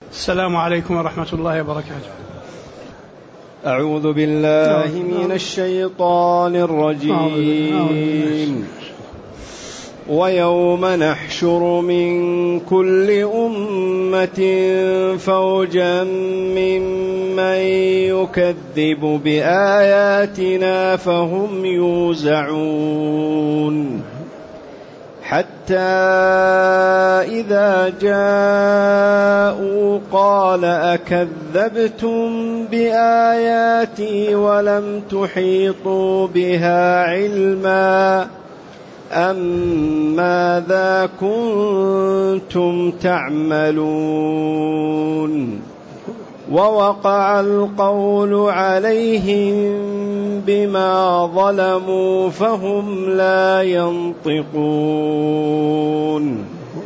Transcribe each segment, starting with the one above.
السلام عليكم ورحمة الله وبركاته. أعوذ بالله من الشيطان الرجيم. ويوم نحشر من كل أمة فوجا ممن يكذب بآياتنا فهم يوزعون حتى إذا جاءوا قال أكذبتم بآياتي ولم تحيطوا بها علما أم ماذا كنتم تعملون ووقع القول عليهم بما ظلموا فهم لا ينطقون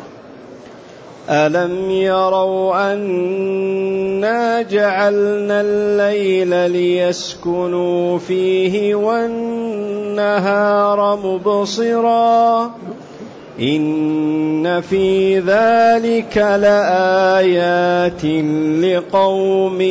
ألم يروا أنا جعلنا الليل ليسكنوا فيه والنهار مبصرا إن في ذلك لآيات لقوم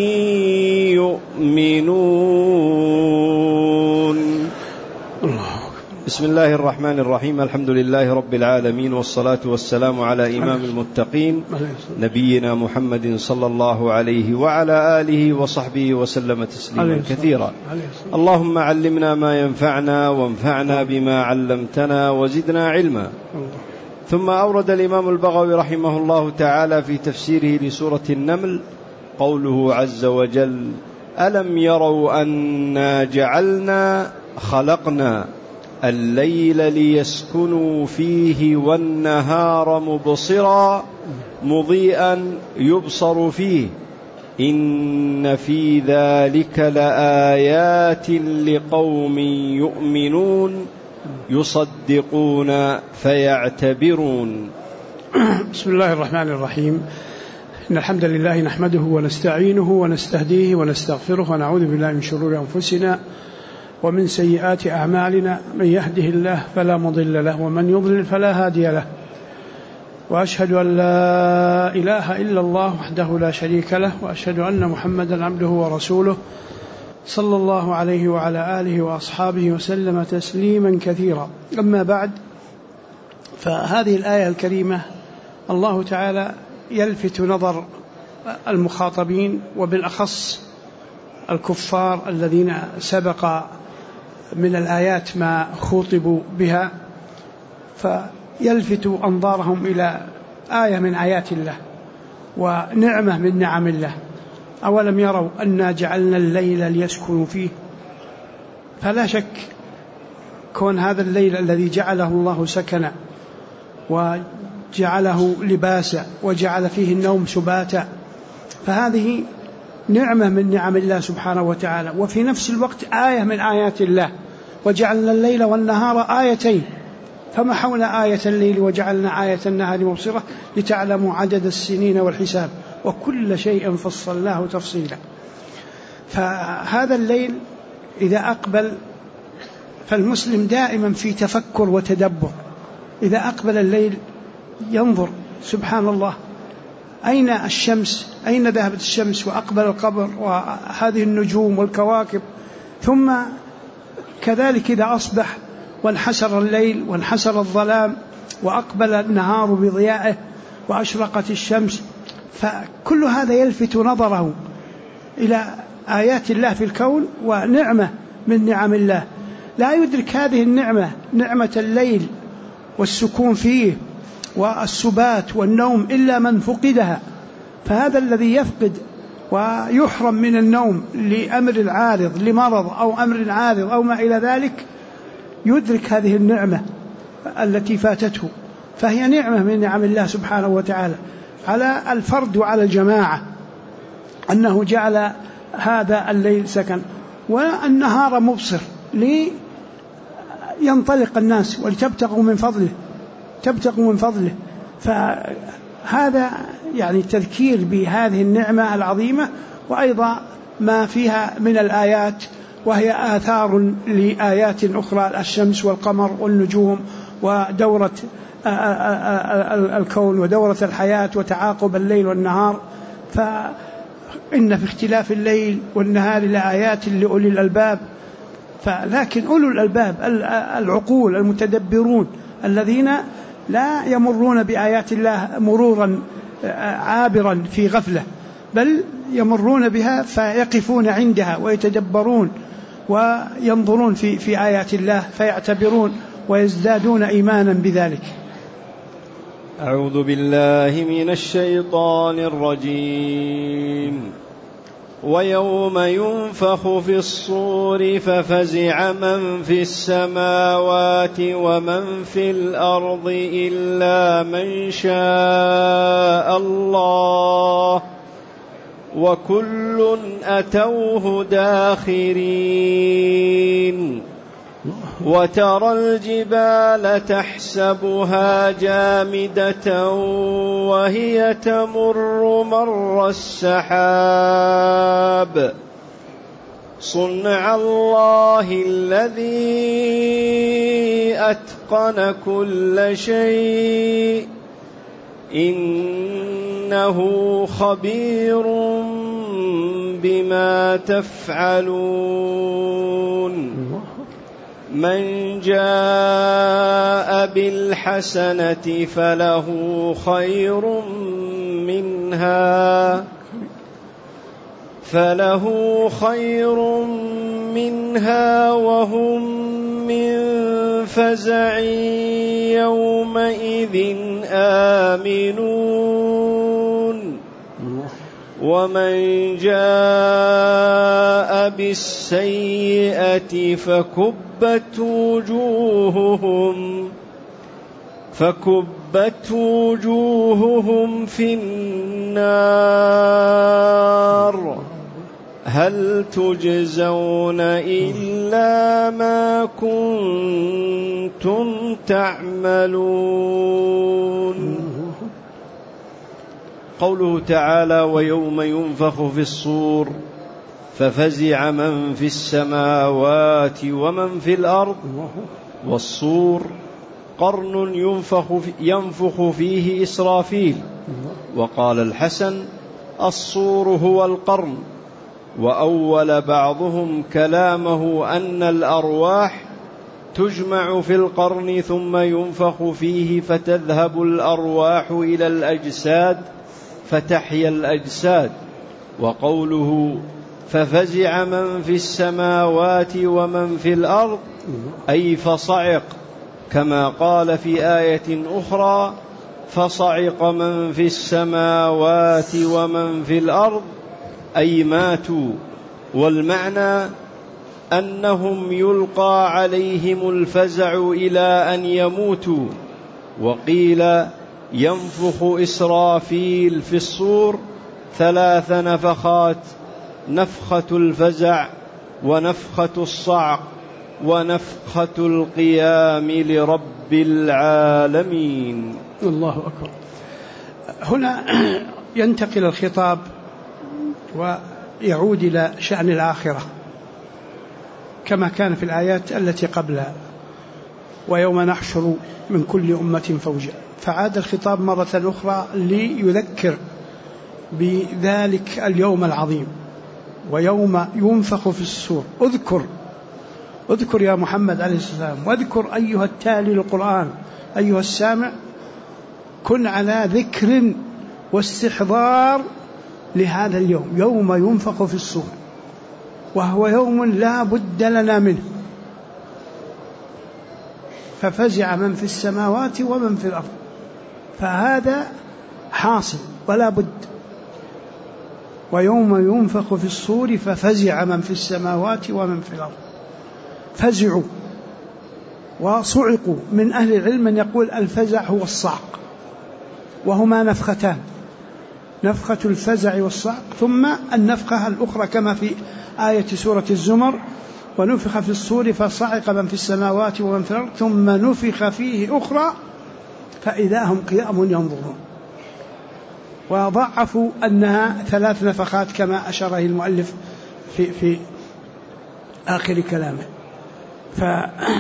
يؤمنون. بسم الله الرحمن الرحيم. الحمد لله رب العالمين، والصلاة والسلام على إمام المتقين نبينا محمد صلى الله عليه وعلى آله وصحبه وسلم تسليما كثيرا. اللهم علمنا ما ينفعنا وانفعنا بما علمتنا وزدنا علما. ثم أورد الإمام البغوي رحمه الله تعالى في تفسيره لسورة النمل قوله عز وجل: ألم يروا أنا جعلنا خلقنا الليل ليسكنوا فيه والنهار مبصرا مضيئا يبصر فيه إن في ذلك لآيات لقوم يؤمنون يصدقون فيعتبرون. بسم الله الرحمن الرحيم. إن الحمد لله نحمده ونستعينه ونستهديه ونستغفره ونعوذ بالله من شرور أنفسنا ومن سيئات أعمالنا، من يهده الله فلا مضل له ومن يضلل فلا هادي له، وأشهد أن لا إله إلا الله وحده لا شريك له، وأشهد أن محمدا عبده ورسوله صلى الله عليه وعلى آله وأصحابه وسلم تسليما كثيرا. أما بعد، فهذه الآية الكريمة الله تعالى يلفت نظر المخاطبين وبالأخص الكفار الذين سبق من الآيات ما خوطبوا بها، فيلفت أنظارهم إلى آية من آيات الله ونعمة من نعم الله. أولم يروا أنا جعلنا الليل ليسكنوا فيه؟ فلا شك كون هذا الليل الذي جعله الله سكنا وجعله لباسا وجعل فيه النوم سباتا، فهذه نعمة من نعم الله سبحانه وتعالى، وفي نفس الوقت آية من آيات الله. وجعلنا الليل والنهار آيتين فمحونا آية الليل وجعلنا آية النهار مبصرة لتعلموا عدد السنين والحساب وكل شيء فصلناه تفصيلا. فهذا الليل إذا أقبل فالمسلم دائما في تفكر وتدبر. إذا أقبل الليل ينظر سبحان الله أين الشمس، أين ذهبت الشمس، وأقبل القمر وهذه النجوم والكواكب. ثم كذلك إذا أصبح وانحسر الليل وانحسر الظلام وأقبل النهار بضيائه وأشرقت الشمس، فكل هذا يلفت نظره إلى آيات الله في الكون ونعمة من نعم الله. لا يدرك هذه النعمة، نعمة الليل والسكون فيه والسبات والنوم، إلا من فقدها. فهذا الذي يفقد ويحرم من النوم لأمر عارض، لمرض أو أمر عارض أو ما إلى ذلك، يدرك هذه النعمة التي فاتته، فهي نعمة من نعم الله سبحانه وتعالى على الفرد وعلى الجماعة، أنه جعل هذا الليل سكن والنهار مبصر لينطلق الناس ولتبتغوا من فضله. فهذا يعني تذكير بهذه النعمة العظيمة، وأيضا ما فيها من الآيات، وهي آثار لآيات أخرى: الشمس والقمر والنجوم ودورة الكون ودورة الحياة وتعاقب الليل والنهار. فإن في اختلاف الليل والنهار لآيات لأولي الألباب. لكن أولو الألباب العقول المتدبرون الذين لا يمرون بآيات الله مرورا عابرا في غفلة، بل يمرون بها فيقفون عندها ويتدبرون وينظرون في آيات الله فيعتبرون ويزدادون إيمانا بذلك. أعوذ بالله من الشيطان الرجيم. ويوم ينفخ في الصور ففزع من في السماوات ومن في الأرض إلا من شاء الله وكل أتوه داخرين. وترى الجبال تحسبها جامدة وهي تمر مر السحاب صنع الله الذي أتقن كل شيء إنه خبير بما تفعلون. من جاء بالحسنة فله خير منها وهم من فزع يومئذ آمنون. ومن جاء بالسيئة فكبت وجوههم في النار هل تجزون إلا ما كنتم تعملون. قوله تعالى: ويوم ينفخ في الصور ففزع من في السماوات ومن في الأرض. والصور قرن ينفخ فيه إسرافيل. وقال الحسن: الصور هو القرن. وأول بعضهم كلامه أن الأرواح تجمع في القرن ثم ينفخ فيه فتذهب الأرواح إلى الأجساد فتحيا الأجساد. وقوله ففزع من في السماوات ومن في الأرض أي فصعق، كما قال في آية أخرى: فصعق من في السماوات ومن في الأرض أي ماتوا. والمعنى أنهم يلقى عليهم الفزع إلى أن يموتوا. وقيل ينفخ إسرافيل في الصور 3 نفخات: نفخة الفزع ونفخة الصعق ونفخة القيام لرب العالمين. الله أكبر. هنا ينتقل الخطاب ويعود إلى شأن الآخرة كما كان في الآيات التي قبلها: ويوم نحشر من كل أمة فوجا. فعاد الخطاب مرة أخرى ليذكر بذلك اليوم العظيم. ويوم ينفخ في الصور، اذكر يا محمد عليه السلام، واذكر أيها التالي للقرآن، أيها السامع، كن على ذكر واستحضار لهذا اليوم، يوم ينفخ في الصور، وهو يوم لا بد لنا منه. ففزع من في السماوات ومن في الأرض، فهذا حاصل ولا بد. ويوم ينفخ في الصور ففزع من في السماوات ومن في الأرض. فزعوا وصعقوا. من أهل العلم من يقول الفزع هو الصعق، وهما نفختان: نفخة الفزع والصعق، ثم النفخة الأخرى كما في آية سورة الزمر: ونفخ في الصور فصعق من في السماوات ومن في الأرض ثم نفخ فيه أخرى فإذا هم قيام ينظرون. وضعفوا أنها 3 نفخات كما أشاره المؤلف في آخر كلامه.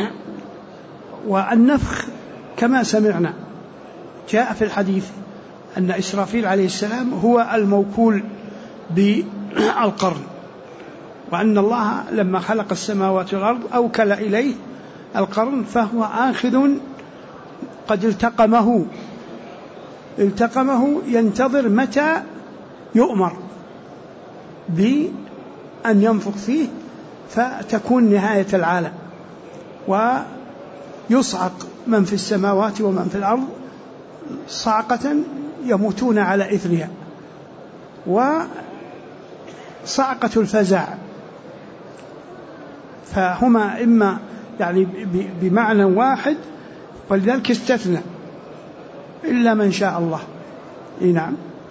والنفخ كما سمعنا جاء في الحديث أن إسرافيل عليه السلام هو الموكول بالقرن، وأن الله لما خلق السماوات والأرض أوكل إليه القرن، فهو آخذ قد التقمه ينتظر متى يؤمر بأن ينفخ فيه فتكون نهاية العالم، ويصعق من في السماوات ومن في الأرض صعقة يموتون على إثرها، وصعقة الفزع، فهما إما يعني بمعنى واحد، ولذلك استثنى إلا من شاء الله. نعم،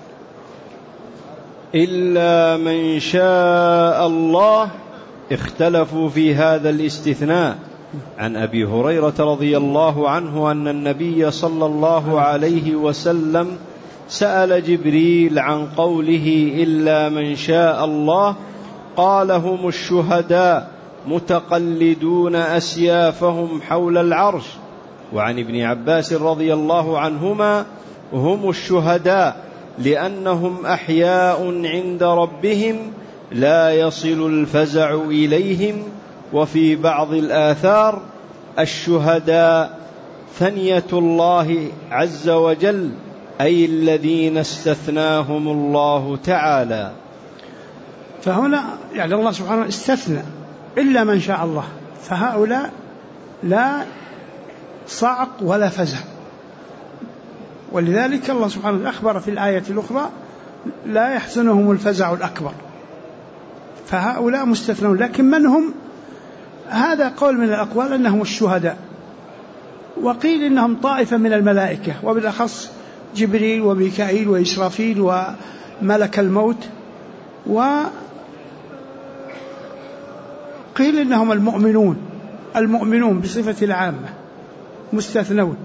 إلا من شاء الله. اختلفوا في هذا الاستثناء. عن أبي هريرة رضي الله عنه أن النبي صلى الله عليه وسلم سأل جبريل عن قوله إلا من شاء الله، قال هم الشهداء متقلدون أسيافهم حول العرش. وعن ابن عباس رضي الله عنهما هم الشهداء لأنهم أحياء عند ربهم لا يصل الفزع إليهم. وفي بعض الآثار الشهداء ثنية الله عز وجل، أي الذين استثناهم الله تعالى. فهنا يعني الله سبحانه استثنى إلا من شاء الله، فهؤلاء لا صعق ولا فزع، ولذلك الله سبحانه أخبر في الآية الأخرى لا يحزنهم الفزع الأكبر، فهؤلاء مستثنون. لكن من هم؟ هذا قول من الأقوال أنهم الشهداء، وقيل إنهم طائفة من الملائكة، وبالأخص جبريل وميكائيل وإسرافيل وملك الموت، وقيل إنهم المؤمنون بصفة العامة مستثنون.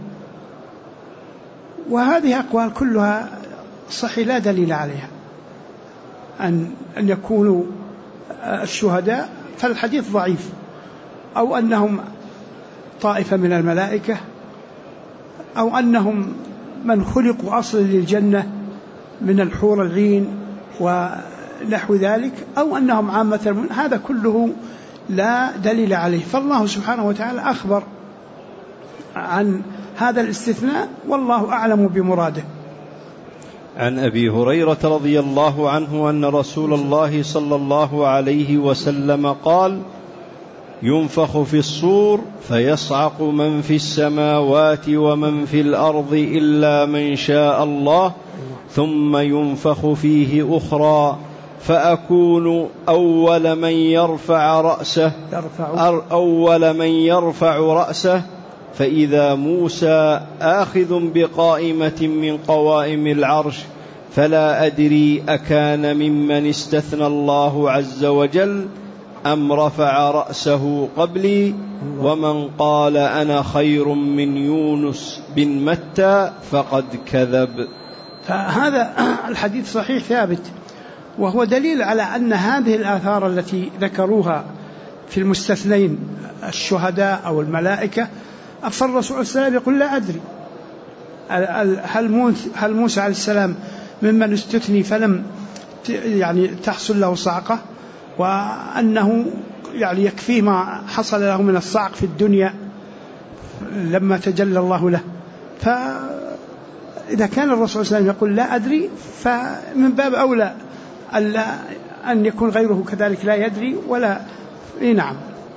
وهذه أقوال كلها صحيح لا دليل عليها أن يكونوا الشهداء، فالحديث ضعيف، أو أنهم طائفة من الملائكة، أو أنهم من خلقوا أصلا للجنة من الحور العين ونحو ذلك، أو أنهم عامة. هذا كله لا دليل عليه. فالله سبحانه وتعالى أخبر عن هذا الاستثناء، والله أعلم بمراده. عن أبي هريرة رضي الله عنه أن رسول الله صلى الله عليه وسلم قال: ينفخ في الصور فيصعق من في السماوات ومن في الأرض إلا من شاء الله، ثم ينفخ فيه أخرى فأكون أول من يرفع رأسه، فإذا موسى آخذ بقائمة من قوائم العرش، فلا أدري أكان ممن استثنى الله عز وجل أم رفع رأسه قبلي، ومن قال أنا خير من يونس بن متى فقد كذب. فهذا الحديث صحيح ثابت، وهو دليل على أن هذه الآثار التي ذكروها في المستثنين الشهداء أو الملائكة، فالرسول صلى الله عليه وسلم يقول لا أدري هل موسى عليه السلام ممن استثني فلم يعني تحصل له صعقة، وأنه يعني يكفيه ما حصل له من الصعق في الدنيا لما تجلى الله له. فإذا كان الرسول صلى الله عليه وسلم يقول لا أدري، فمن باب أولى أن يكون غيره كذلك لا يدري ولا. نعم.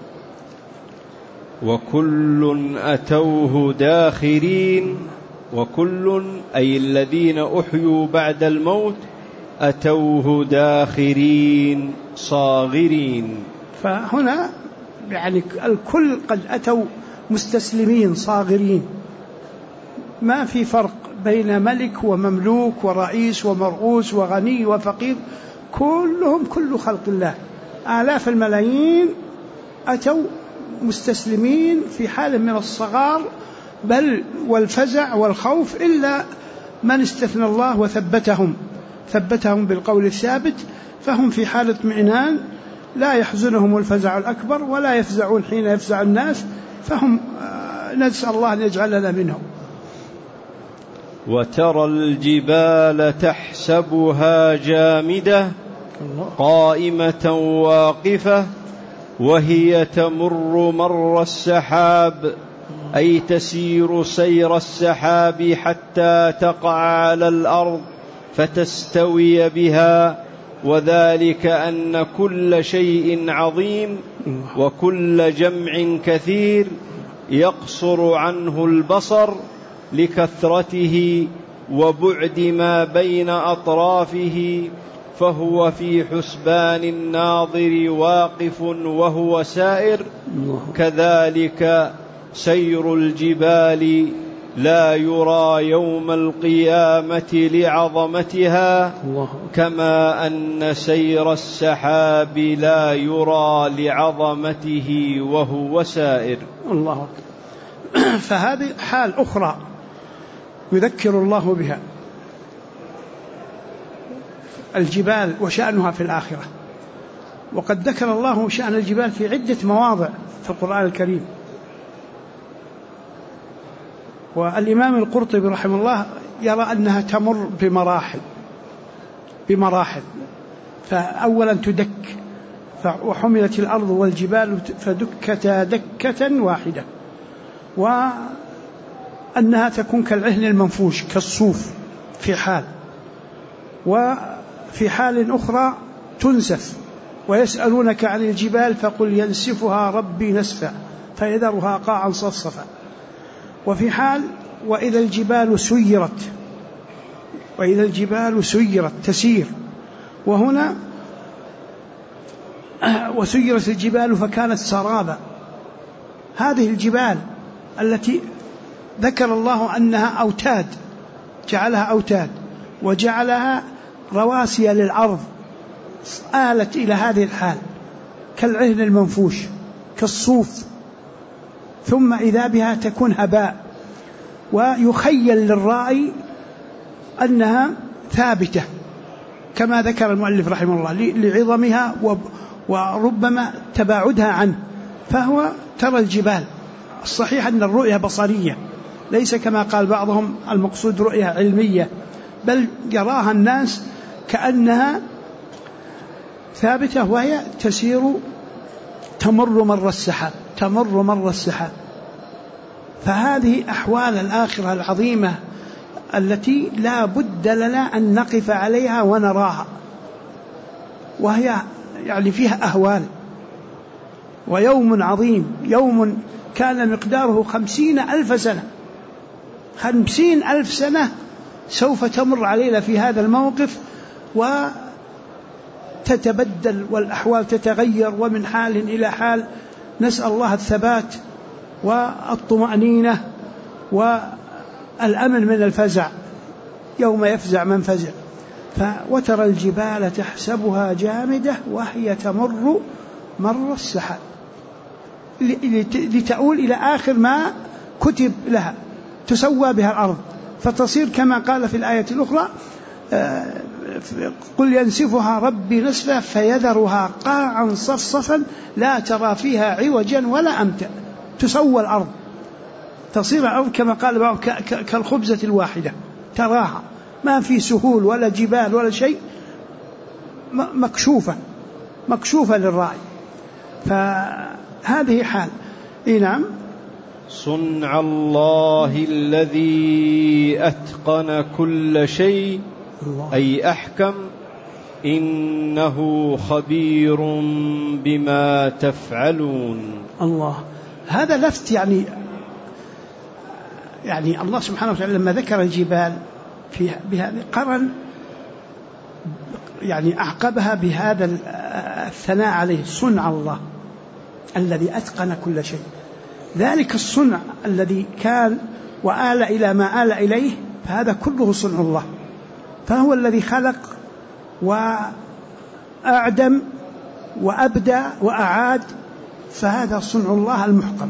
وكل أتوه داخرين، وكل أي الذين أحيوا بعد الموت أتوه داخرين صاغرين. فهنا يعني الكل قد أتوا مستسلمين صاغرين، ما في فرق بين ملك ومملوك ورئيس ومرؤوس وغني وفقير، كلهم كل خلق الله آلاف الملايين أتوا مستسلمين في حال من الصغار بل والفزع والخوف، إلا من استثنى الله وثبتهم بالقول الثابت، فهم في حالة اطمئنان لا يحزنهم الفزع الأكبر ولا يفزعون حين يفزع الناس، فهم نسأل الله أن يجعلنا منهم. وترى الجبال تحسبها جامدة قائمة واقفة وهي تمر مر السحاب، أي تسير سير السحاب حتى تقع على الأرض فتستوي بها، وذلك أن كل شيء عظيم وكل جمع كثير يقصر عنه البصر لكثرته وبعد ما بين أطرافه، فهو في حسبان الناظر واقف وهو سائر. كذلك سير الجبال لا يرى يوم القيامة لعظمتها، كما أن سير السحاب لا يرى لعظمته وهو سائر. الله أكبر. فهذه حال أخرى يذكر الله بها الجبال وشأنها في الآخرة. وقد ذكر الله شأن الجبال في عدة مواضع في القرآن الكريم. والإمام القرطبي رحمه الله يرى أنها تمر بمراحل. فأولا تدك، وحملت الأرض والجبال فدكتا دكة واحدة، وأنها تكون كالعهن المنفوش كالصوف في حال، وفي حال أخرى تنسف. ويسألونك عن الجبال فقل ينسفها ربي نسفا فيذرها قاعا صفصفا. وفي حال وإذا الجبال سيرت تسير. وهنا وسيرت الجبال فكانت سرابا. هذه الجبال التي ذكر الله أنها أوتاد، جعلها أوتاد وجعلها رواسي للأرض، آلت إلى هذه الحال كالعهن المنفوش كالصوف، ثم إذا بها تكون هباء. ويخيل للرائي أنها ثابتة كما ذكر المؤلف رحمه الله لعظمها وربما تباعدها عنه. فهو ترى الجبال، الصحيح أن الرؤية بصرية، ليس كما قال بعضهم المقصود رؤية علمية، بل يراها الناس كأنها ثابتة وهي تسير تمر مر السحاب. فهذه أحوال الآخرة العظيمة التي لا بد لنا أن نقف عليها ونراها، وهي يعني فيها أهوال. ويوم عظيم، يوم كان مقداره 50,000 سنة، 50,000 سنة سوف تمر علينا في هذا الموقف، وتتبدل والأحوال تتغير ومن حال إلى حال. نسأل الله الثبات والطمأنينة والأمن من الفزع يوم يفزع من فزع. وترى الجبال تحسبها جامدة وهي تمر مر السحاب، لتؤول إلى آخر ما كتب لها، تسوى بها الأرض فتصير كما قال في الآية الأخرى قل ينسفها ربي نسفا فيذرها قاعا صفصفا لا ترى فيها عوجا ولا أمتا. تسوى الأرض، تصير الأرض كما قال بعض كالخبزة الواحدة، تراها ما في سهول ولا جبال ولا شيء، مكشوفة للرأي. فهذه حال. نعم. صنع الله الذي أتقن كل شيء، أي أحكم، إنه خبير بما تفعلون. الله. هذا لفت يعني الله سبحانه وتعالى لما ذكر الجبال بهذا قرن، يعني أعقبها بهذا الثناء عليه، صنع الله الذي أتقن كل شيء. ذلك الصنع الذي كان وآل إلى ما آل إليه، فهذا كله صنع الله. فهو الذي خلق وأعدم وأبدى وأعاد، فهذا صنع الله المحكم.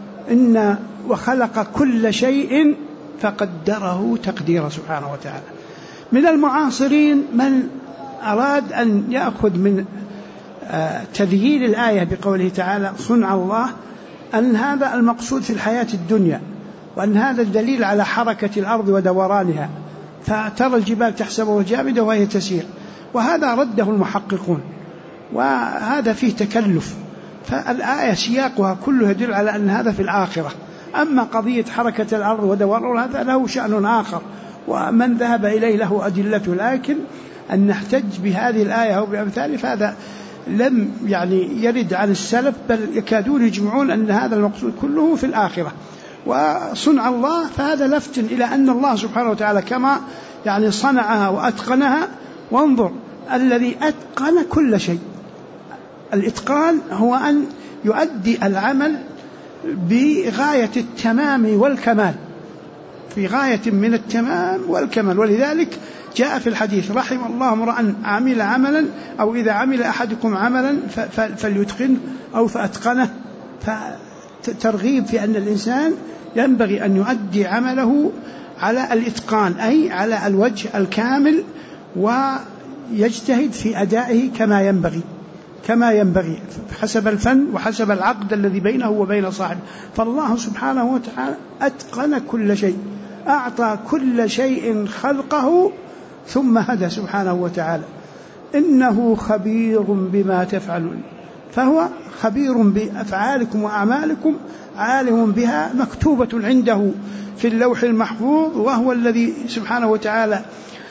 وخلق كل شيء فقدره تقديره سبحانه وتعالى. من المعاصرين من أراد أن يأخذ من تذييل الآية بقوله تعالى صنع الله أن هذا المقصود في الحياة الدنيا، وأن هذا الدليل على حركة الأرض ودورانها، فترى الجبال تحسبها جامدة وهي تسير، وهذا رده المحققون، وهذا فيه تكلف. فالآية سياقها كله يدل على أن هذا في الآخرة. أما قضية حركة الأرض ودورانها هذا له شأن آخر، ومن ذهب إليه له أدلته، لكن أن نحتج بهذه الآية أو بأمثال فهذا لم يرد عن السلف، بل يكادون يجمعون أن هذا المقصود كله في الآخرة. وصنع الله فهذا لفت إلى أن الله سبحانه وتعالى كما صنعها وأتقنها. وانظر الذي أتقن كل شيء. الإتقان هو أن يؤدي العمل بغاية التمام والكمال، في غاية من التمام والكمال. ولذلك جاء في الحديث: رحم الله امرأ عمل عملا، أو إذا عمل أحدكم عملا فليتقنه أو فأتقنه. فترغيب في أن الإنسان ينبغي أن يؤدي عمله على الإتقان، أي على الوجه الكامل، ويجتهد في أدائه كما ينبغي حسب الفن وحسب العقد الذي بينه وبين صاحبه. فالله سبحانه وتعالى أتقن كل شيء، أعطى كل شيء خلقه ثم هدى سبحانه وتعالى. إنه خبير بما تفعلون، فهو خبير بأفعالكم وأعمالكم، عالم بها، مكتوبة عنده في اللوح المحفوظ، وهو الذي سبحانه وتعالى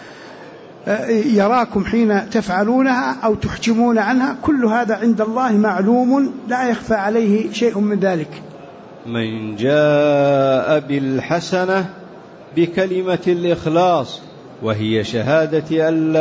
يراكم حين تفعلونها أو تحجمون عنها. كل هذا عند الله معلوم، لا يخفى عليه شيء من ذلك. من جاء بالحسنة بكلمة الإخلاص وهي شهادة أن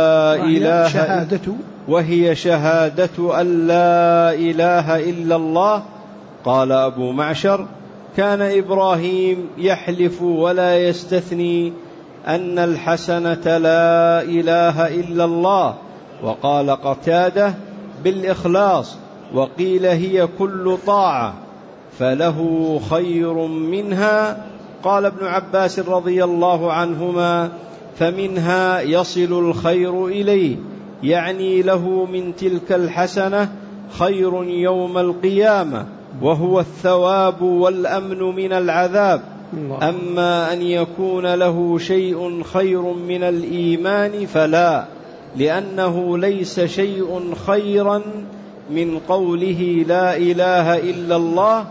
لا إله إلا الله. قال أبو معشر: كان إبراهيم يحلف ولا يستثني أن الحسنة لا إله إلا الله. وقال قتادة: بالإخلاص. وقيل: هي كل طاعة فله خير منها. قال ابن عباس رضي الله عنهما: فمنها يصل الخير إليه، يعني له من تلك الحسنة خير يوم القيامة، وهو الثواب والأمن من العذاب. أما أن يكون له شيء خير من الإيمان فلا، لأنه ليس شيء خيرا من قوله لا إله إلا الله.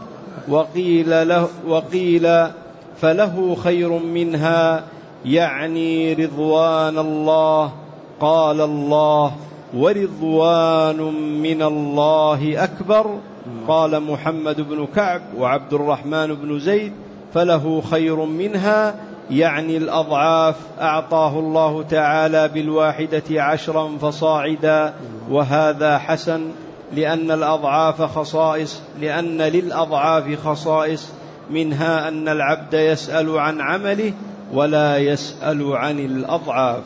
وقيل فله خير منها، يعني رضوان الله. قال الله: ورضوان من الله أكبر. قال محمد بن كعب وعبد الرحمن بن زيد: فله خير منها، يعني الأضعاف. أعطاه الله تعالى بالواحدة 10 فصاعدا، وهذا حسن، لأن للأضعاف خصائص، منها أن العبد يسأل عن عمله ولا يسأل عن الأضعاف.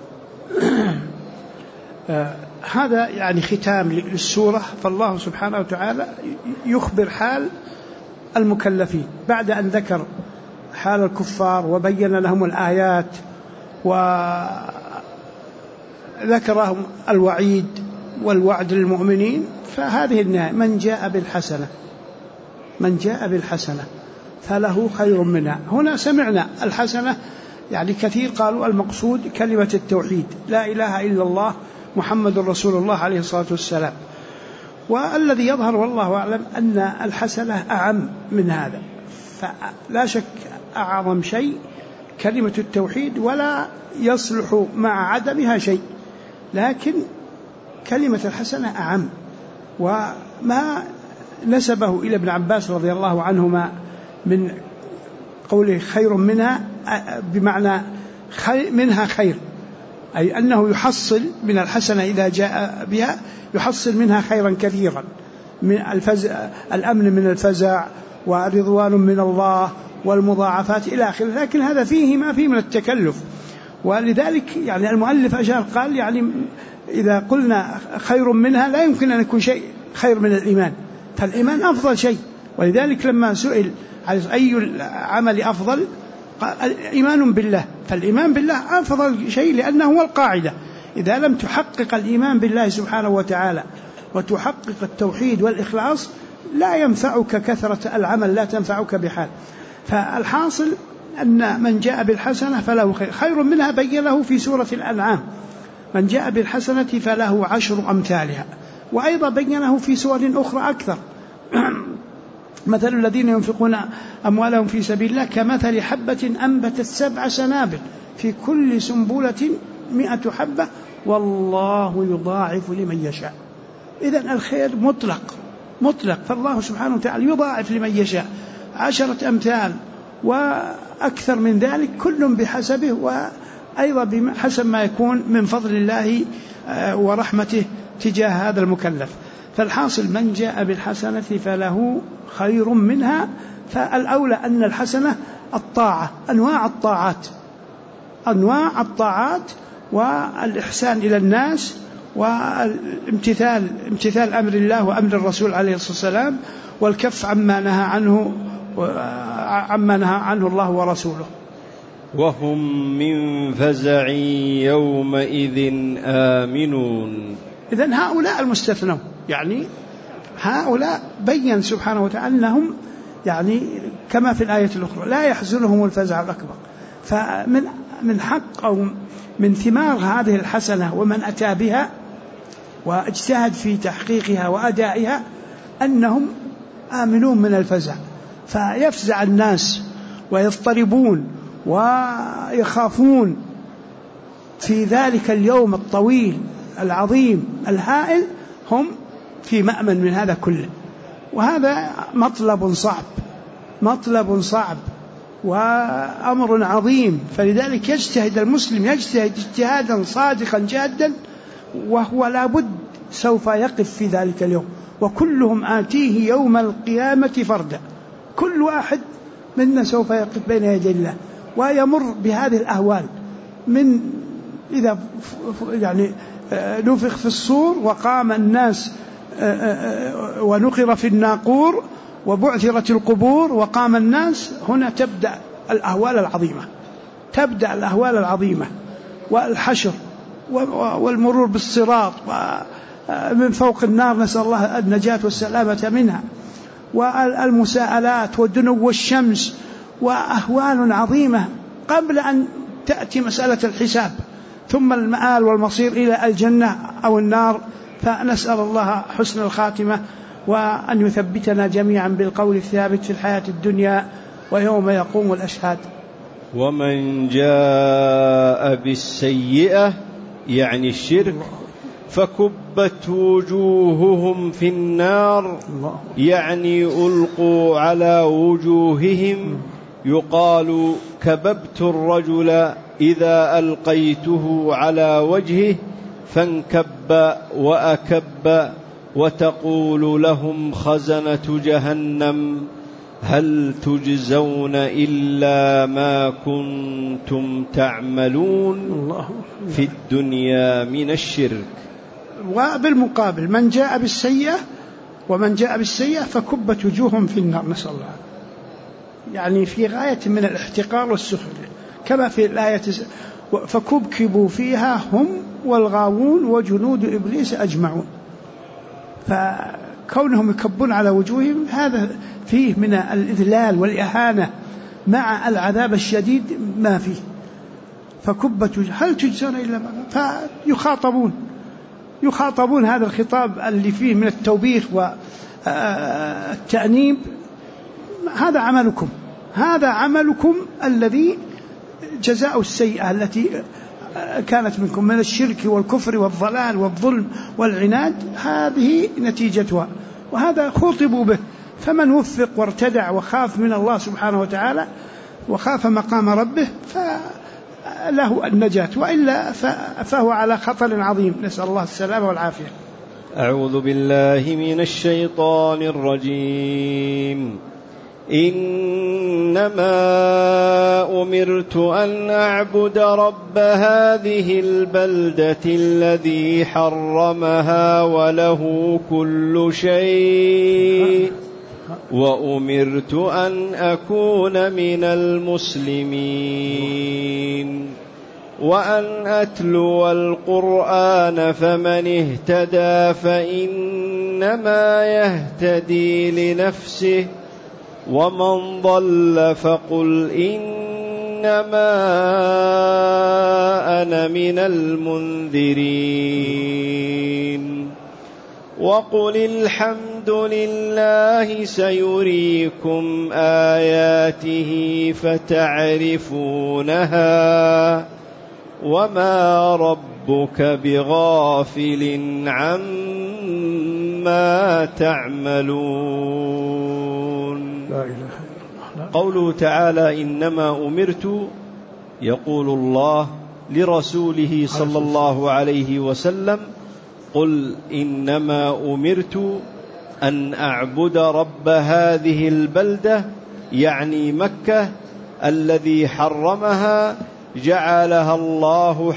هذا ختام للسورة. فالله سبحانه وتعالى يخبر حال المكلفين بعد أن ذكر حال الكفار وبين لهم الآيات وذكرهم الوعيد والوعد للمؤمنين. فهذه النهاية: من جاء بالحسنة فله خير منها. هنا سمعنا الحسنة كثير قالوا المقصود كلمة التوحيد، لا إله إلا الله محمد رسول الله عليه الصلاة والسلام. والذي يظهر والله أعلم أن الحسنة أعم من هذا، فلا شك أعظم شيء كلمة التوحيد، ولا يصلح مع عدمها شيء، لكن كلمة الحسنة أعم. وما نسبه إلى ابن عباس رضي الله عنهما من قوله خير منها، بمعنى منها خير، أي أنه يحصل من الحسنة إذا جاء بها يحصل منها خيرا كثيرا، من الأمن من الفزع، ورضوان من الله، والمضاعفات إلى آخره. لكن هذا فيه ما فيه من التكلف، ولذلك المؤلف أشار قال إذا قلنا خير منها لا يمكن أن يكون شيء خير من الإيمان، فالإيمان أفضل شيء. ولذلك لما سئل على أي العمل أفضل قال إيمان بالله، فالإيمان بالله أفضل شيء، لأنه هو القاعدة. إذا لم تحقق الإيمان بالله سبحانه وتعالى وتحقق التوحيد والإخلاص لا ينفعك كثرة العمل، لا تنفعك بحال. فالحاصل أن من جاء بالحسنة فله خير منها بينه في سورة الأنعام، من جاء بالحسنة فله 10 أمثالها، وأيضا بينه في سور أخرى أكثر. مثل الذين ينفقون أموالهم في سبيل الله كمثل حبة أنبتت 7 سنابل في كل سنبلة 100 حبة والله يضاعف لمن يشاء. إذن الخير مطلق، فالله سبحانه وتعالى يضاعف لمن يشاء 10 أمثال وأكثر من ذلك، كل بحسبه وأيضا بحسب ما يكون من فضل الله ورحمته تجاه هذا المكلف. فالحاصل من جاء بالحسنة فله خير منها. فالأولى أن الحسنة الطاعة، أنواع الطاعات والإحسان إلى الناس وامتثال أمر الله وأمر الرسول عليه الصلاة والسلام، والكف عما نهى عنه الله ورسوله. وهم من فزع يومئذ آمنون. إذن هؤلاء المستثنون، يعني هؤلاء بين سبحانه وتعالى أنهم يعني كما في الآية الأخرى لا يحزنهم الفزع الأكبر. فمن حق أو من ثمار هذه الحسنة ومن أتى بها واجتهد في تحقيقها وأدائها أنهم آمنون من الفزع، فيفزع الناس ويضطربون ويخافون في ذلك اليوم الطويل العظيم الهائل، هم في مأمن من هذا كله. وهذا مطلب صعب وأمر عظيم، فلذلك يجتهد المسلم اجتهادا صادقا جادا، وهو لابد سوف يقف في ذلك اليوم، وكلهم آتيه يوم القيامة فردا. كل واحد منا سوف يقف بين يدي الله ويمر بهذه الأهوال، من إذا يعني نفخ في الصور وقام الناس ونقر في الناقور وبعثرت القبور وقام الناس، هنا تبدأ الأهوال العظيمة والحشر والمرور بالصراط ومن فوق النار، نسأل الله النجاة والسلامة منها، والمساءلات ودنو الشمس وأهوال عظيمة قبل أن تأتي مسألة الحساب، ثم المآل والمصير إلى الجنة أو النار. فنسأل الله حسن الخاتمة، وأن يثبتنا جميعا بالقول الثابت في الحياة الدنيا ويوم يقوم الأشهاد. ومن جاء بالسيئة يعني الشرك فكبت وجوههم في النار، يعني ألقوا على وجوههم، يقال كببت الرجل إذا ألقيته على وجهه فانكب وأكب، وتقول لهم خزنة جهنم هل تجزون إلا ما كنتم تعملون في الدنيا من الشرك. وبالمقابل من جاء بالسيئة فكبت وجوههم في النار، نسأل الله، يعني في غاية من الاحتقار والسخرية، كما في الآية فكبكبوا فيها هم والغاوون وجنود إبليس أجمعون. فكونهم يكبون على وجوههم هذا فيه من الإذلال والإهانة مع العذاب الشديد ما فيه. فكبت هل تجزون إلا ما، فيخاطبون هذا الخطاب اللي فيه من التوبيخ والتأنيب، هذا عملكم الذي جزاء السيئة التي كانت منكم من الشرك والكفر والضلال والظلم والعناد، هذه نتيجتها، وهذا خوطبوا به. فمن وفق وارتدع وخاف من الله سبحانه وتعالى وخاف مقام ربه فله النجاة، وإلا فهو على خطر عظيم، نسأل الله السلامة والعافية. أعوذ بالله من الشيطان الرجيم. إنما أمرت أن أعبد رب هذه البلدة الذي حرمها وله كل شيء وأمرت أن أكون من المسلمين وأن أتلو القرآن فمن اهتدى فإنما يهتدي لنفسه ومن ضل فقل إنما أنا من المنذرين وقل الحمد لله سيريكم آياته فتعرفونها وما ربك بغافل عما تعملون. لا إله إلا الله. قوله تعالى إنما أمرت، يقول الله لرسوله صلى الله عليه وسلم قل إنما أمرت أن أعبد رب هذه البلدة، يعني مكة الذي حرمها جعلها الله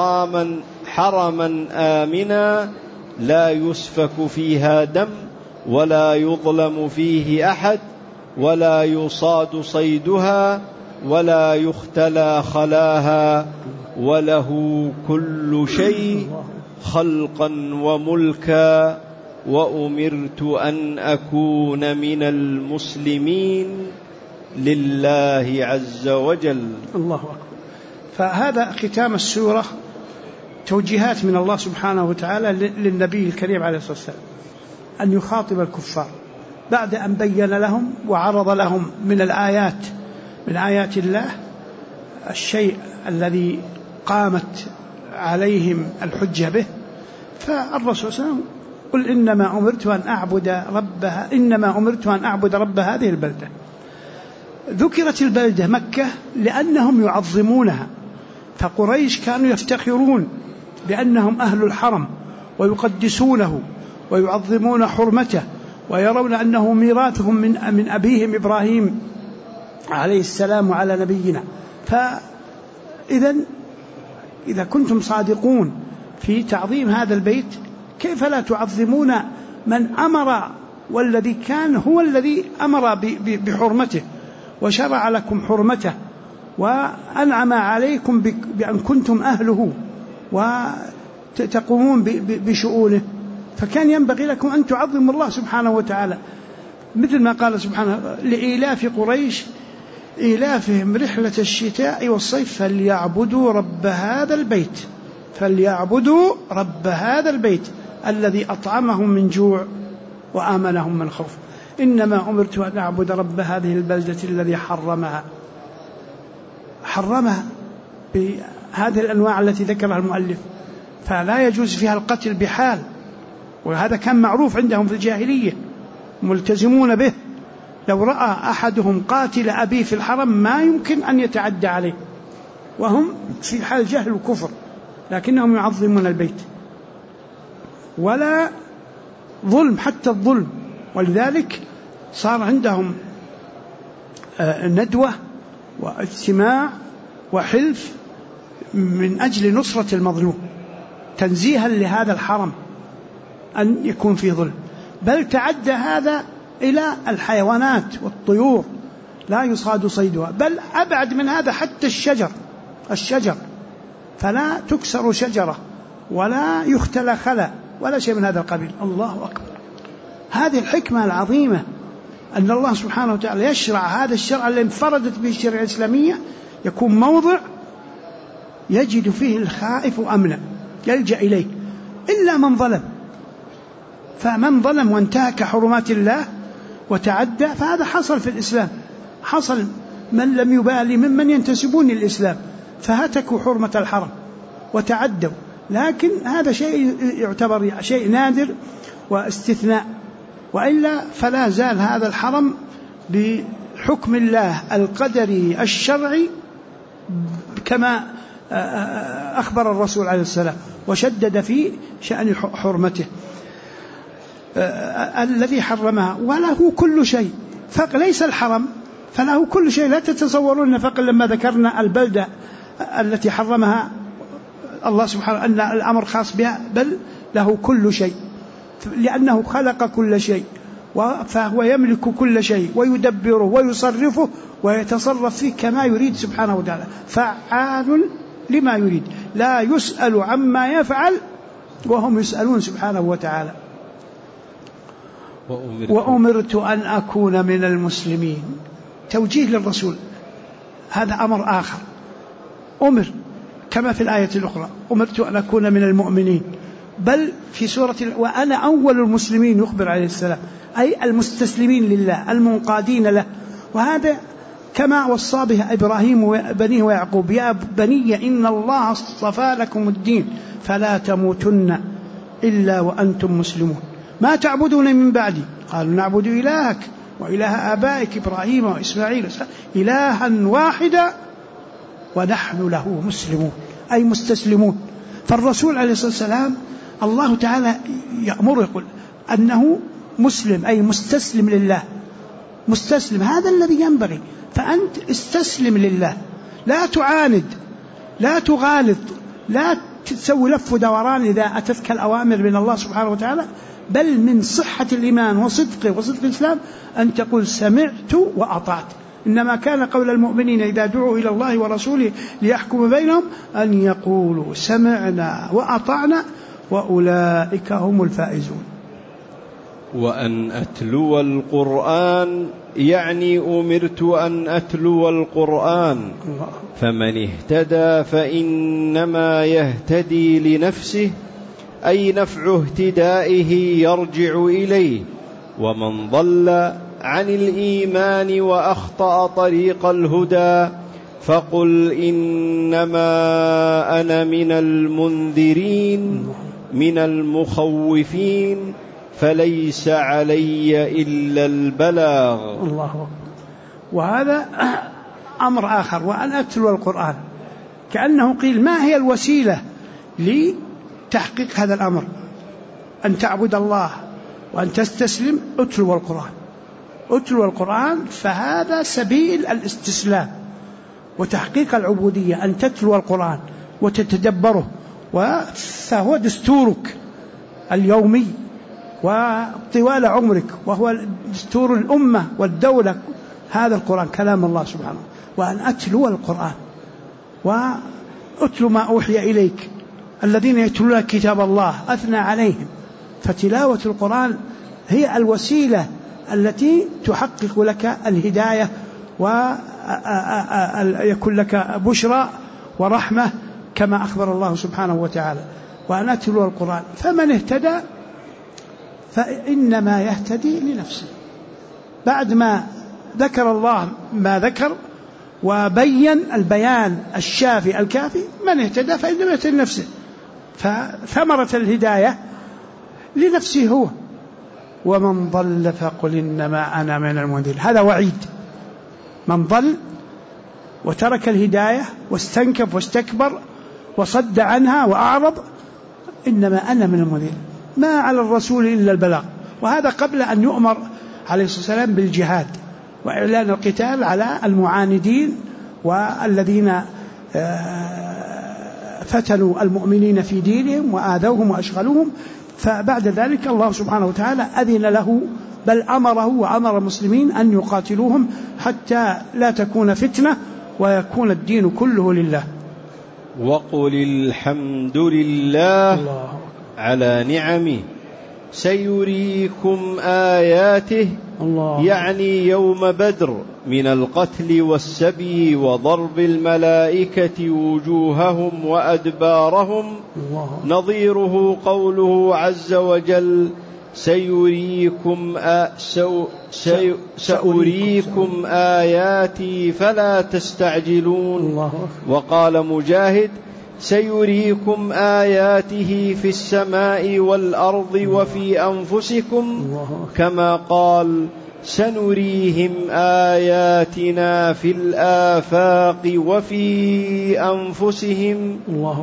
حرما آمنا لا يسفك فيها دم ولا يظلم فيه أحد ولا يصاد صيدها ولا يختلى خلاها وله كل شيء خلقا وملكا وأمرت أن أكون من المسلمين لله عز وجل. الله أكبر. فهذا ختام السورة توجيهات من الله سبحانه وتعالى للنبي الكريم عليه الصلاة والسلام أن يخاطب الكفار بعد أن بين لهم وعرض لهم من الآيات من آيات الله الشيء الذي قامت عليهم الحجة به. فالرسول صلى الله عليه وسلم قل إنما أمرت أن أعبد رب هذه البلدة. ذكرت البلدة مكة لأنهم يعظمونها، فقريش كانوا يفتخرون بأنهم أهل الحرم ويقدسونه ويعظمون حرمته ويرون أنه ميراثهم من أبيهم إبراهيم عليه السلام وعلى نبينا. إذا كنتم صادقون في تعظيم هذا البيت كيف لا تعظمون من أمر والذي كان هو الذي أمر بحرمته وشرع لكم حرمته وأنعم عليكم بأن كنتم أهله وتقومون بشؤونه، فكان ينبغي لكم أن تعظموا الله سبحانه وتعالى، مثل ما قال سبحانه لإيلاف قريش إيلافهم رحلة الشتاء والصيف فليعبدوا رب هذا البيت الذي أطعمهم من جوع وآمنهم من خوف. إنما أمرت أن أعبد رب هذه البلدة الذي حرمها بهذه الأنواع التي ذكرها المؤلف، فلا يجوز فيها القتل بحال، وهذا كان معروف عندهم في الجاهلية ملتزمون به. لو رأى أحدهم قاتل أبيه في الحرم ما يمكن أن يتعدى عليه، وهم في حال جهل وكفر، لكنهم يعظمون البيت ولا ظلم حتى الظلم. ولذلك صار عندهم ندوة واجتماع وحلف من أجل نصرة المظلوم تنزيها لهذا الحرم أن يكون فيه ظلم، بل تعدى هذا إلى الحيوانات والطيور لا يصاد صيدها، بل أبعد من هذا حتى الشجر فلا تكسر شجرة ولا يختلى خلا ولا شيء من هذا القبيل. الله أكبر. هذه الحكمة العظيمة أن الله سبحانه وتعالى يشرع هذا الشرع اللي انفردت به الشريعة الإسلامية يكون موضع يجد فيه الخائف أمنا يلجأ إليه إلا من ظلم، فمن ظلم وانتهك حرمات الله وتعدى فهذا حصل في الإسلام، حصل من لم يبالي ممن ينتسبون للإسلام فهتكوا حرمة الحرم وتعدوا، لكن هذا شيء يعتبر شيء نادر واستثناء، وإلا فلا زال هذا الحرم بحكم الله القدري الشرعي كما أخبر الرسول عليه السلام وشدد في شأن حرمته الذي حرمها، وله كل شيء فليس الحرم فله كل شيء. لا تتصورون فقط لما ذكرنا البلدة التي حرمها الله سبحانه أن الأمر خاص بها، بل له كل شيء لأنه خلق كل شيء فهو يملك كل شيء ويدبره ويصرفه ويتصرف فيه كما يريد سبحانه وتعالى، فعال لما يريد، لا يسأل عما يفعل وهم يسألون سبحانه وتعالى. وأمرت أن أكون من المسلمين. توجيه للرسول، هذا أمر آخر. أمر كما في الآية الأخرى أمرت أن أكون من المؤمنين، بل في سورة وأنا أول المسلمين يخبر عليه السلام، أي المستسلمين لله المنقادين له. وهذا كما وصى به إبراهيم وبنيه ويعقوب: يا بني إن الله اصطفى لكم الدين فلا تموتن إلا وأنتم مسلمون. ما تعبدون من بعدي؟ قالوا نعبد إلهك وإله آبائك إبراهيم وإسماعيل إلها واحدا ونحن له مسلمون، أي مستسلمون. فالرسول عليه الصلاة والسلام الله تعالى يأمر يقول أنه مسلم، أي مستسلم لله. مستسلم، هذا الذي ينبغي. فأنت استسلم لله، لا تعاند، لا تغالط، لا تسوي لف ودوران إذا أتتك الأوامر من الله سبحانه وتعالى، بل من صحة الإيمان وصدقه وصدق الإسلام أن تقول سمعت وأطعت. إنما كان قول المؤمنين إذا دعوا إلى الله ورسوله ليحكم بينهم أن يقولوا سمعنا وأطعنا وأولئك هم الفائزون. وأن أتلو القرآن يعني أمرت أن أتلو القرآن، فمن اهتدى فإنما يهتدي لنفسه، أي نفع اهتدائه يرجع إليه. ومن ضل عن الإيمان وأخطأ طريق الهدى فقل إنما أنا من المنذرين من المخوفين فليس علي إلا البلاغ. الله أكبر. وهذا أمر آخر، وأن أتلو القرآن، كأنه قيل ما هي الوسيلة لتحقيق هذا الأمر؟ أن تعبد الله وأن تستسلم، أتلو القرآن. أتلو القرآن، فهذا سبيل الاستسلام وتحقيق العبودية، أن تتلو القرآن وتتدبره، فهو دستورك اليومي وطوال عمرك، وهو دستور الأمة والدولة. هذا القرآن كلام الله سبحانه. وأن أتلو القرآن، وأتلو ما أوحي إليك. الذين يتلون كتاب الله أثنى عليهم. فتلاوة القرآن هي الوسيلة التي تحقق لك الهداية ويكون لك بشرى ورحمة كما أخبر الله سبحانه وتعالى. وأن أتلو القرآن، فمن اهتدى فإنما يهتدي لنفسه. بعد ما ذكر الله ما ذكر وبين البيان الشافي الكافي، من اهتدى فإنما يهتدي لنفسه. فثمرة الهداية لنفسه هو. ومن ضل فقل إنما أنا من المنذرين. هذا وعيد. من ضل وترك الهداية واستنكف واستكبر وصد عنها وأعرض، إنما أنا من المنذرين. ما على الرسول إلا البلاغ. وهذا قبل أن يؤمر عليه الصلاة والسلام بالجهاد وإعلان القتال على المعاندين والذين فتنوا المؤمنين في دينهم وآذوهم وأشغلوهم. فبعد ذلك الله سبحانه وتعالى أذن له، بل أمره وأمر المسلمين أن يقاتلوهم حتى لا تكون فتنة ويكون الدين كله لله. وقل الحمد لله على نعمه سيريكم آياته، يعني يوم بدر من القتل والسبي وضرب الملائكة وجوههم وأدبارهم، نظيره قوله عز وجل سأريكم آياتي فلا تستعجلون. وقال مجاهد سيريكم آياته في السماء والأرض وفي أنفسكم، كما قال سنريهم آياتنا في الآفاق وفي أنفسهم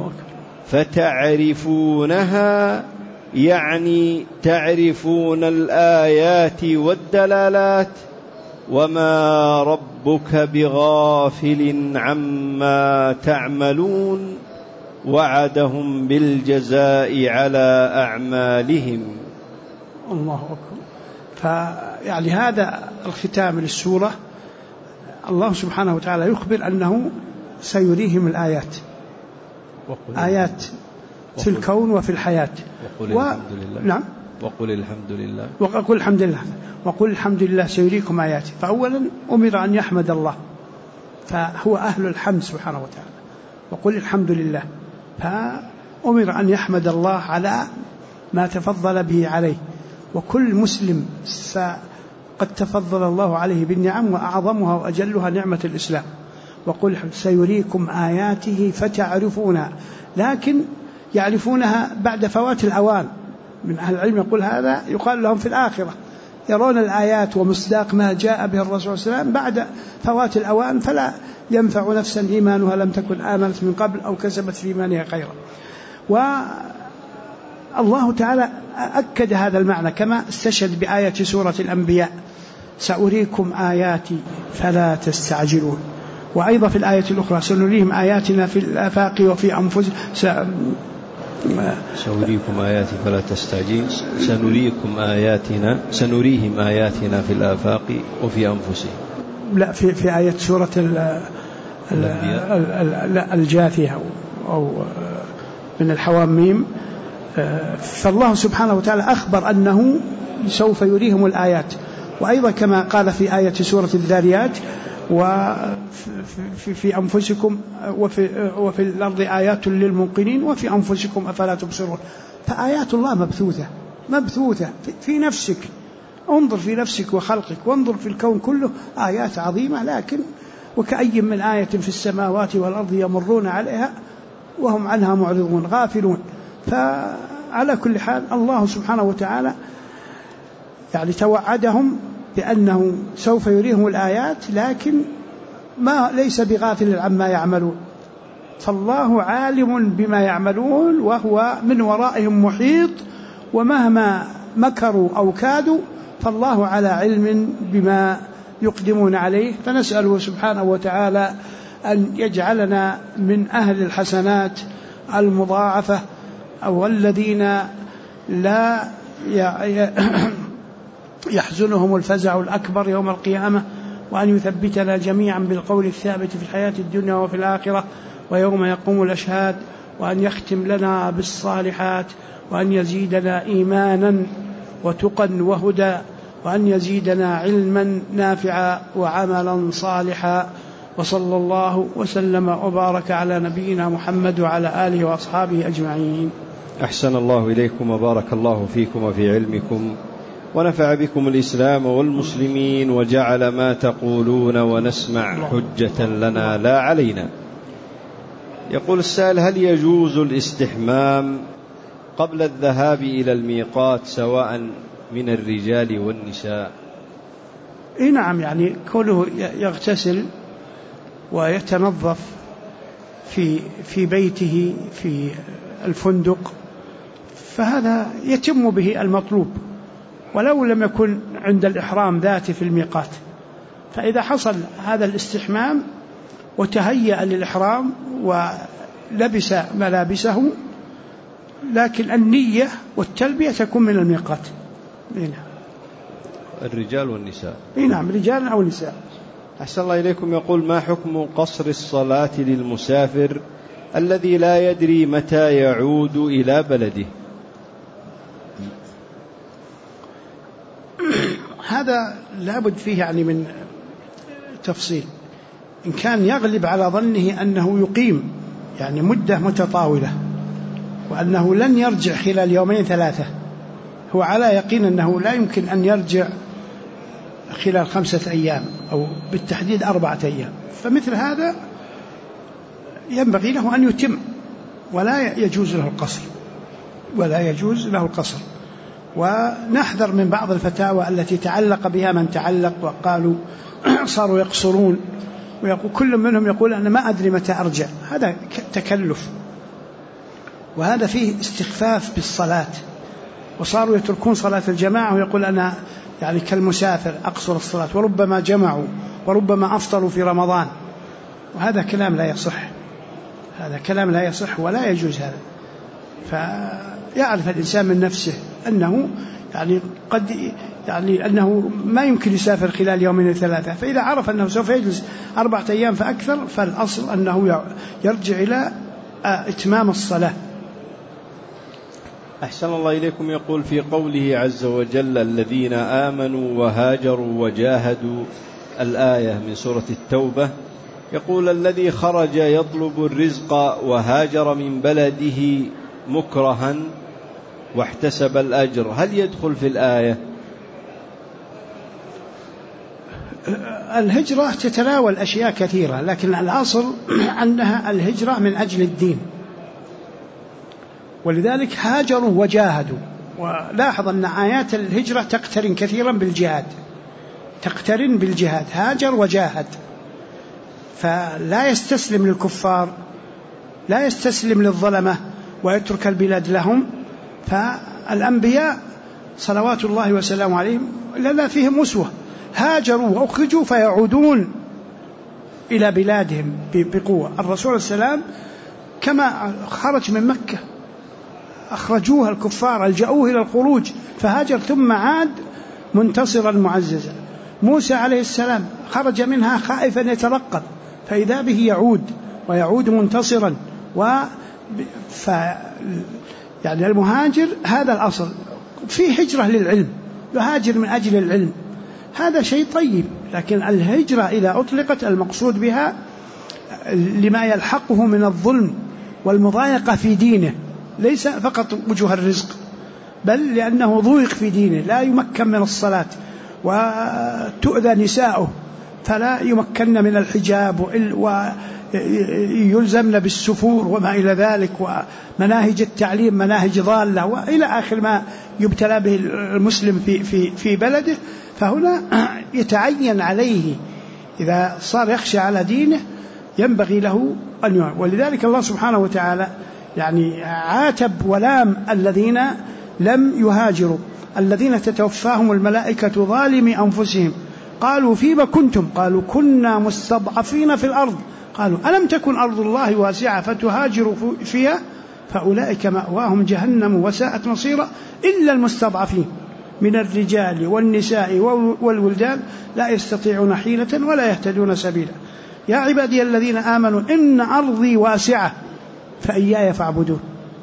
فتعرفونها، يعني تعرفون الآيات والدلالات. وما ربك بغافل عما تعملون، وعدهم بالجزاء على أعمالهم. الله أكبر. فيعني هذا الختام للسورة. الله سبحانه وتعالى يخبر أنه سيريهم الآيات، آيات في الكون وفي الحياة. الحمد لله. نعم. وقل الحمد لله. وقل الحمد لله. وقل الحمد لله سيريكم آياته. فأولا أمر أن يحمد الله، فهو أهل الحمد سبحانه وتعالى. وقل الحمد لله، فأمر أن يحمد الله على ما تفضل به عليه. وكل مسلم قد تفضل الله عليه بالنعم، وأعظمها وأجلها نعمة الإسلام. وقل سيريكم آياته فتعرفونها، لكن يعرفونها بعد فوات الأوان. من أهل العلم يقول هذا يقال لهم في الآخرة، يرون الآيات ومصداق ما جاء به الرسول صلى الله عليه وسلم بعد فوات الأوان، فلا ينفع نفسا إيمانها لم تكن آمنت من قبل أو كسبت في إيمانها خيرا. والله تعالى أكد هذا المعنى كما استشهد بآية سورة الأنبياء: سأريكم آياتي فلا تستعجلون. وأيضا في الآية الأخرى: سنريهم آياتنا في الآفاق وفي أنفسهم. سأريكم آياتي فلا تستعجلون، سنريهم آياتنا في الآفاق وفي أنفسهم. لا، في آية سورة الجاثية أو من الحواميم. فالله سبحانه وتعالى أخبر أنه سوف يريهم الآيات. وأيضا كما قال في آية سورة الذاريات: وفي أنفسكم وفي الأرض آيات للموقنين وفي أنفسكم أفلا تبصرون. فآيات الله مبثوثة في نفسك. انظر في نفسك وخلقك، وانظر في الكون كله آيات عظيمة، لكن وكأي من آية في السماوات والأرض يمرون عليها وهم عنها معرضون غافلون. فعلى كل حال الله سبحانه وتعالى يعني توعدهم بأنه سوف يريهم الآيات، لكن ليس بغافل عما يعملون. فالله عالم بما يعملون وهو من ورائهم محيط، ومهما مكروا أو كادوا فالله على علم بما يقدمون عليه. فنسأله سبحانه وتعالى أن يجعلنا من أهل الحسنات المضاعفة، أو الذين لا يحزنهم الفزع الأكبر يوم القيامة، وأن يثبتنا جميعا بالقول الثابت في الحياة الدنيا وفي الآخرة ويوم يقوم الأشهاد، وأن يختم لنا بالصالحات، وأن يزيدنا إيمانا وتقا وهدى، وأن يزيدنا علما نافعا وعملا صالحا. وصلى الله وسلم وبارك على نبينا محمد وعلى آله وأصحابه أجمعين. أحسن الله إليكم وبارك الله فيكم وفي علمكم، ونفع بكم الإسلام والمسلمين، وجعل ما تقولون ونسمع حجة لنا لا علينا. يقول السائل: هل يجوز الاستحمام قبل الذهاب إلى الميقات سواء من الرجال والنساء؟ نعم، يعني كونه يغتسل ويتنظف في بيته في الفندق فهذا يتم به المطلوب، ولو لم يكن عند الإحرام ذاته في الميقات. فإذا حصل هذا الاستحمام وتهيأ للإحرام ولبس ملابسه، لكن النية والتلبية تكون من الميقات. الرجال والنساء. نعم، رجال أو نساء. أحسن الله إليكم. يقول: ما حكم قصر الصلاة للمسافر الذي لا يدري متى يعود إلى بلده؟ هذا لابد فيه يعني من تفصيل. إن كان يغلب على ظنه أنه يقيم يعني مدة متطاولة وأنه لن يرجع خلال يومين ثلاثة، هو على يقين أنه لا يمكن أن يرجع خلال 5 أيام أو بالتحديد 4 أيام، فمثل هذا ينبغي له أن يتم، ولا يجوز له القصر. ونحذر من بعض الفتاوى التي تعلق بها من تعلق وقالوا صاروا يقصرون، ويقول كل منهم يقول أنا ما أدري متى أرجع. هذا تكلف، وهذا فيه استخفاف بالصلاة، وصاروا يتركون صلاة الجماعة ويقول أنا يعني كالمسافر أقصر الصلاة، وربما جمعوا وربما أفطروا في رمضان، وهذا كلام لا يصح ولا يجوز هذا. فيعرف الإنسان من نفسه أنه يعني قد يعني أنه ما يمكن يسافر خلال يومين 3، فإذا عرف أنه سوف يجلس 4 أيام فأكثر، فالأصل أنه يرجع إلى إتمام الصلاة. أحسن الله إليكم. يقول في قوله عز وجل الذين آمنوا وهاجروا وجاهدوا، الآية من سورة التوبة، يقول الذي خرج يطلب الرزق وهاجر من بلده مكرها واحتسب الأجر، هل يدخل في الآية؟ الهجرة تتناول أشياء كثيرة، لكن الأصل أنها الهجرة من أجل الدين، ولذلك هاجروا وجاهدوا. ولاحظ أن آيات الهجرة تقترن كثيرا بالجهاد، تقترن بالجهاد، هاجر وجاهد. فلا يستسلم للكفار، لا يستسلم للظلمة ويترك البلاد لهم. فالأنبياء صلوات الله وسلامه عليهم لنا فيهم أسوة، هاجروا وأخرجوا فيعودون إلى بلادهم بقوة. الرسول السلام كما خرج من مكة أخرجوها الكفار، ألجأوه إلى الخروج فهاجر ثم عاد منتصرا معززا. موسى عليه السلام خرج منها خائفا يترقب فإذا به يعود ويعود منتصرا. يعني المهاجر هذا الأصل. في هجرة للعلم، يهاجر من أجل العلم، هذا شيء طيب، لكن الهجرة إذا أطلقت المقصود بها لما يلحقه من الظلم والمضايقة في دينه، ليس فقط وجوه الرزق، بل لأنه ضيق في دينه، لا يمكن من الصلاة وتؤذى نساؤه فلا يمكن من الحجاب ويلزمن بالسفور وما إلى ذلك، ومناهج التعليم مناهج ضالة وإلى آخر ما يبتلى به المسلم في بلده. فهنا يتعين عليه إذا صار يخشى على دينه ينبغي له أن يعلم. ولذلك الله سبحانه وتعالى يعني عاتب ولام الذين لم يهاجروا، الذين تتوفاهم الملائكة ظالمي أنفسهم قالوا فيما كنتم؟ قالوا كنا مستضعفين في الأرض، قالوا ألم تكن أرض الله واسعة فتهاجروا فيها فأولئك مأواهم جهنم وساءت مصيرا إلا المستضعفين من الرجال والنساء والولدان لا يستطيعون حيلة ولا يهتدون سبيلا. يا عبادي الذين آمنوا إن أرضي واسعة فإياي فاعبدون.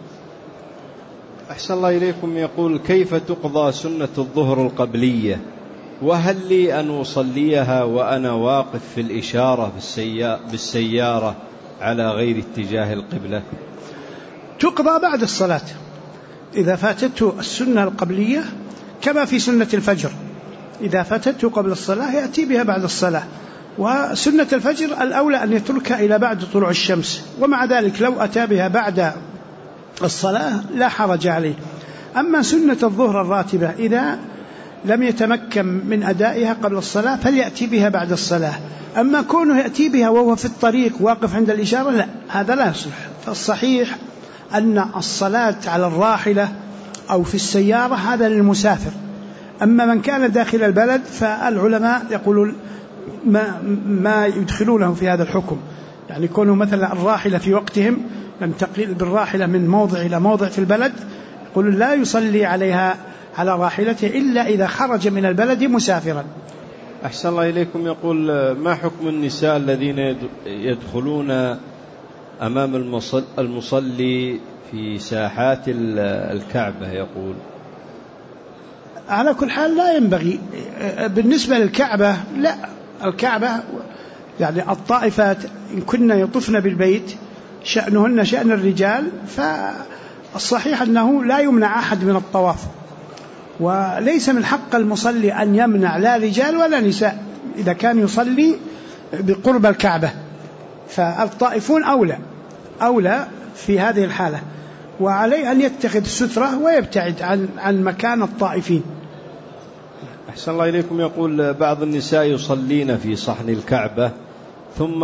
أحسن الله إليكم. يقول كيف تقضى سنة الظهر القبلية، وهل لي أن أصليها وأنا واقف في الإشارة بالسيارة على غير اتجاه القبلة؟ تقضى بعد الصلاة إذا فاتته السنة القبلية، كما في سنة الفجر إذا فاتته قبل الصلاة يأتي بها بعد الصلاة. وسنة الفجر الأولى أن يتركها إلى بعد طلوع الشمس، ومع ذلك لو أتى بها بعد الصلاة لا حرج عليه. أما سنة الظهر الراتبة إذا لم يتمكن من أدائها قبل الصلاة فليأتي بها بعد الصلاة. أما كونه يأتي بها وهو في الطريق واقف عند الإشارة لا، هذا لا يصح. فالصحيح أن الصلاة على الراحلة أو في السيارة هذا للمسافر. أما من كان داخل البلد فالعلماء يقولون ما يدخلونه في هذا الحكم، يعني كونه مثلا الراحلة في وقتهم ننتقل بالراحلة من موضع إلى موضع في البلد، يقولون لا يصلي عليها على راحلته إلا إذا خرج من البلد مسافرا. أحسن الله إليكم. يقول ما حكم النساء الذين يدخلون أمام المصلي في ساحات الكعبة؟ يقول على كل حال لا ينبغي. بالنسبة للكعبة لا، الكعبة يعني الطائفات إن كنا يطفن بالبيت شأنهن شأن الرجال، فالصحيح أنه لا يمنع أحد من الطواف، وليس من حق المصلي أن يمنع لا رجال ولا نساء إذا كان يصلي بقرب الكعبة. فالطائفون أولى في هذه الحالة، وعليه أن يتخذ سترة ويبتعد عن مكان الطائفين. أحسن الله إليكم. يقول بعض النساء يصلين في صحن الكعبة ثم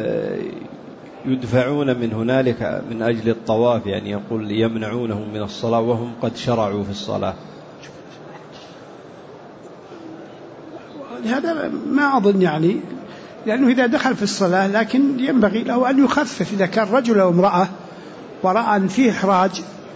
يدفعون من هنالك من أجل الطواف، يعني يقول يمنعونهم من الصلاة وهم قد شرعوا في الصلاة. هذا ما أظن يعني، لأنه إذا دخل في الصلاة لكن ينبغي له أن يخفف إذا كان رجل أو امرأة ورأى أن فيه إحراج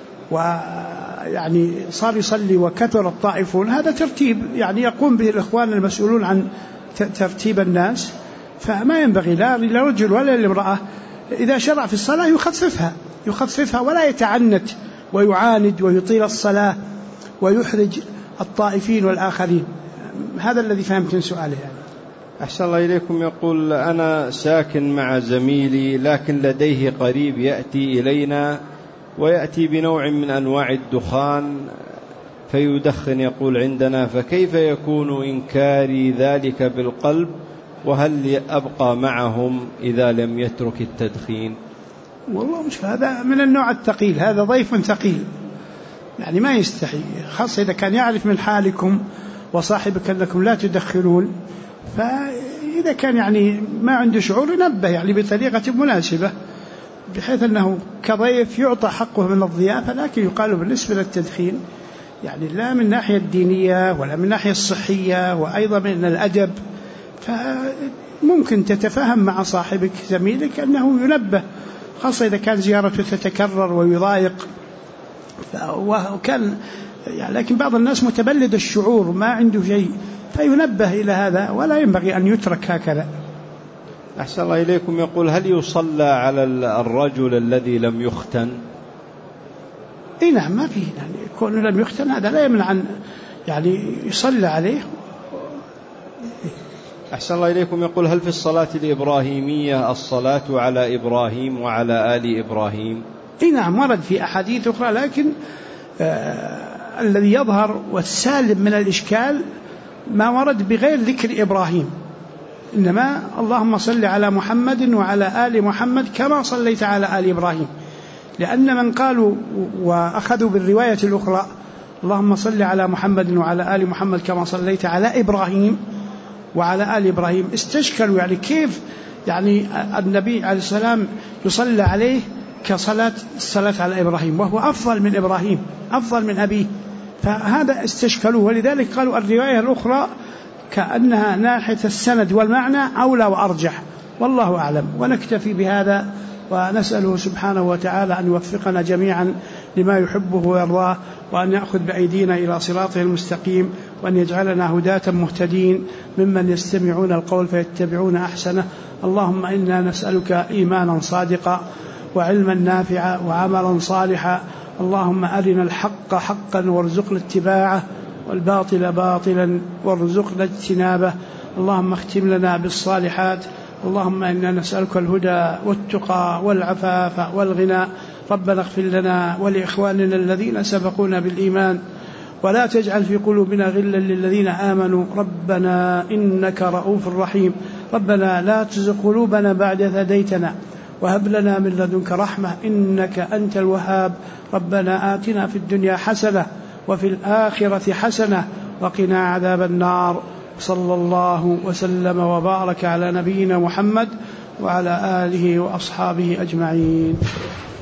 ويعني صار يصلي وكثر الطائفون، هذا ترتيب يعني يقوم به الإخوان المسؤولون عن ترتيب الناس، فما ينبغي لا لرجل ولا لامرأة إذا شرع في الصلاة يخففها ولا يتعنت ويعاند ويطيل الصلاة ويحرج الطائفين والآخرين. هذا الذي فهمت من سؤاله يعني. أحسن الله إليكم. يقول: أنا ساكن مع زميلي لكن لديه قريب يأتي إلينا ويأتي بنوع من أنواع الدخان فيدخن يقول عندنا، فكيف يكون إنكاري ذلك بالقلب؟ وهل أبقى معهم إذا لم يترك التدخين؟ والله مش هذا من النوع الثقيل، هذا ضيف ثقيل يعني ما يستحي، خاصة إذا كان يعرف من حالكم وصاحبك أنكم لا تدخنون، فإذا كان يعني ما عنده شعور ينبه يعني بطريقة مناسبة بحيث أنه كضيف يعطى حقه من الضيافة، لكن يقال بالنسبة للتدخين يعني لا من ناحية الدينية ولا من ناحية الصحية وأيضا من الأدب، فممكن تتفاهم مع صاحبك زميلك أنه ينبه، خاصة إذا كان زيارته تتكرر ويضايق وكان يعني. لكن بعض الناس متبلد الشعور ما عنده شيء فينبه إلى هذا، ولا ينبغي أن يترك هكذا. أحسن الله إليكم. يقول: هل يصلى على الرجل الذي لم يختن؟ نعم، ما فيه يعني يكون لم يختن هذا لا يمنع أن يعني يصلى عليه. أحسن الله إليكم. يقول: هل في الصلاة الإبراهيمية الصلاة على إبراهيم وعلى آل إبراهيم؟ نعم، ورد في أحاديث أخرى، لكن الذي يظهر والسالم من الإشكال ما ورد بغير ذكر إبراهيم، إنما اللهم صل على محمد وعلى آل محمد كما صليت على آل إبراهيم، لأن من قالوا وأخذوا بالرواية الأخرى اللهم صل على محمد وعلى آل محمد كما صليت على إبراهيم وعلى آل إبراهيم استشكلوا يعني كيف يعني النبي عليه السلام يصلى عليه كصلاة الصلاة على إبراهيم وهو أفضل من إبراهيم أفضل من أبيه، فهذا استشكلوا، ولذلك قالوا الرواية الأخرى كأنها ناحية السند والمعنى أولى وأرجح، والله أعلم. ونكتفي بهذا ونسأله سبحانه وتعالى أن يوفقنا جميعا لما يحبه ويرضاه، وأن يأخذ بأيدينا إلى صراطه المستقيم، وأن يجعلنا هداة مهتدين ممن يستمعون القول فيتبعون أحسنه. اللهم إنا نسألك إيمانا صادقا وعلما نافعا وعملا صالحا. اللهم أرنا الحق حقا وارزقنا اتباعه والباطل باطلا وارزقنا اجتنابه. اللهم اختم لنا بالصالحات. اللهم إنا نسألك الهدى والتقى والعفاف والغنى. ربنا اغفر لنا ولإخواننا الذين سبقونا بالإيمان ولا تجعل في قلوبنا غلا للذين آمنوا ربنا إنك رؤوف رحيم. ربنا لا تزغ قلوبنا بعد إذ هديتنا وهب لنا من لدنك رحمة إنك أنت الوهاب. ربنا آتنا في الدنيا حسنة وفي الآخرة حسنة وقنا عذاب النار. صلى الله وسلم وبارك على نبينا محمد وعلى آله وأصحابه أجمعين.